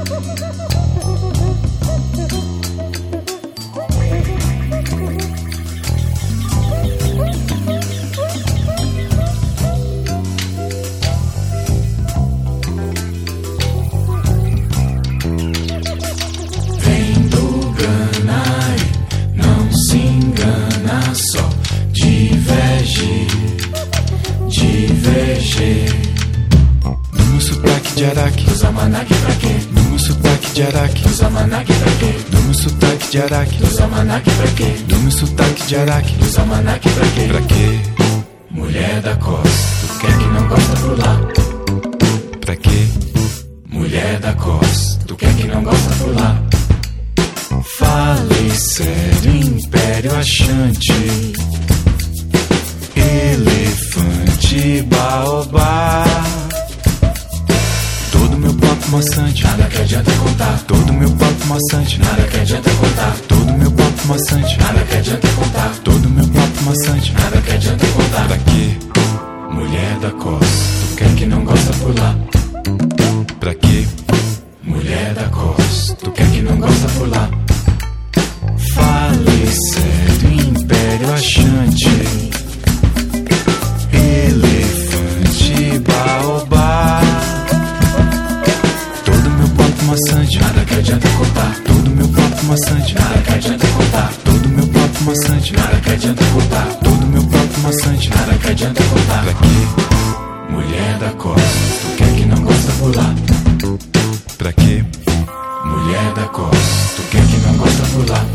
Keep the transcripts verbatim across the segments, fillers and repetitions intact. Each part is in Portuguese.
No meu sotaque de Araque, usa manaque pra quê? No meu sotaque de Araque, usa manaque pra quê? No meu sotaque de Araque, usa manaque pra quê? No meu sotaque de Araque, usa manaque pra quê? Pra quê? Mulher da costa, tu quer que não gosta por lá? Pra quê? Mulher da costa, tu quer que não gosta por lá? Falei sério, Império Achante, elefante, baobá. Todo meu papo maçante, nada que adianta contar. Todo meu papo maçante, nada que adianta contar. Todo meu papo maçante, nada que adianta contar. Todo meu papo maçante, nada que adianta contar. Pra quê? Mulher da costa, tu quer que não gosta por lá? Pra quê? Mulher da costa, tu quer que não gosta por lá? Falei sério, Império Achante, elefante, baobá. Todo meu papo maçante, nada que adianta contar. Todo meu papo maçante, nada que adianta contar. Todo meu papo maçante, nada que adianta contar. Todo meu papo maçante, nada que adianta contar. Pra quê? Mulher da costa, tu quer que não gosta por lá? Pra quê? Mulher da costa, tu quer que não gosta por lá?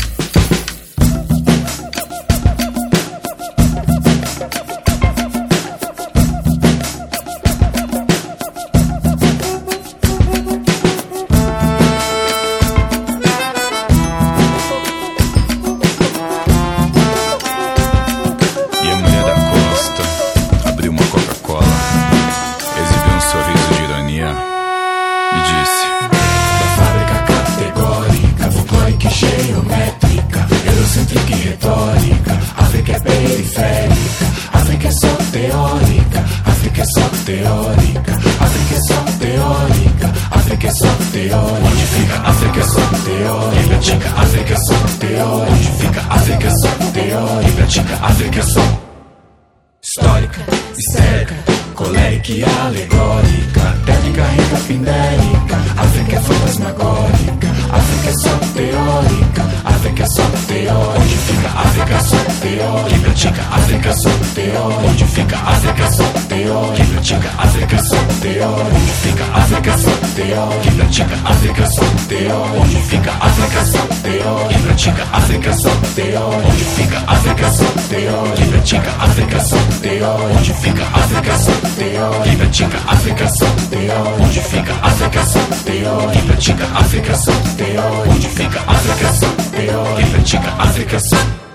E a mulher da costa abriu uma Coca-Cola, exibiu um sorriso de ironia e disse: da fábrica categórica, folclórica e geométrica, eurocêntrica e retórica, África é periférica, África é só teórica, África é só teórica, África é só teórica, África é só teórica. Onde fica África é só teórica, e pratica África é só teórica. Onde fica África é só teórica, e pratica África é só histórica, histérica, colérica e alegórica, técnica rica, pindérica, África é fantasmagórica, África é só teórica, África é só teórica. Onde fica África é só teórica, e pratica África é só teórica. Onde fica África é só teórica, e pratica África é só teórica. Onde fica África é só teórica, e pratica África é só teórica. Onde fica África é só teórica, e pratica África é só teórica. Onde fica África é só teórica, e pratica África é só teórica. Onde fica África é só teórica, e pratica África só teórica. Onde fica África só teórica, e pratica África só teórica. Onde fica África só teórica, e pratica África só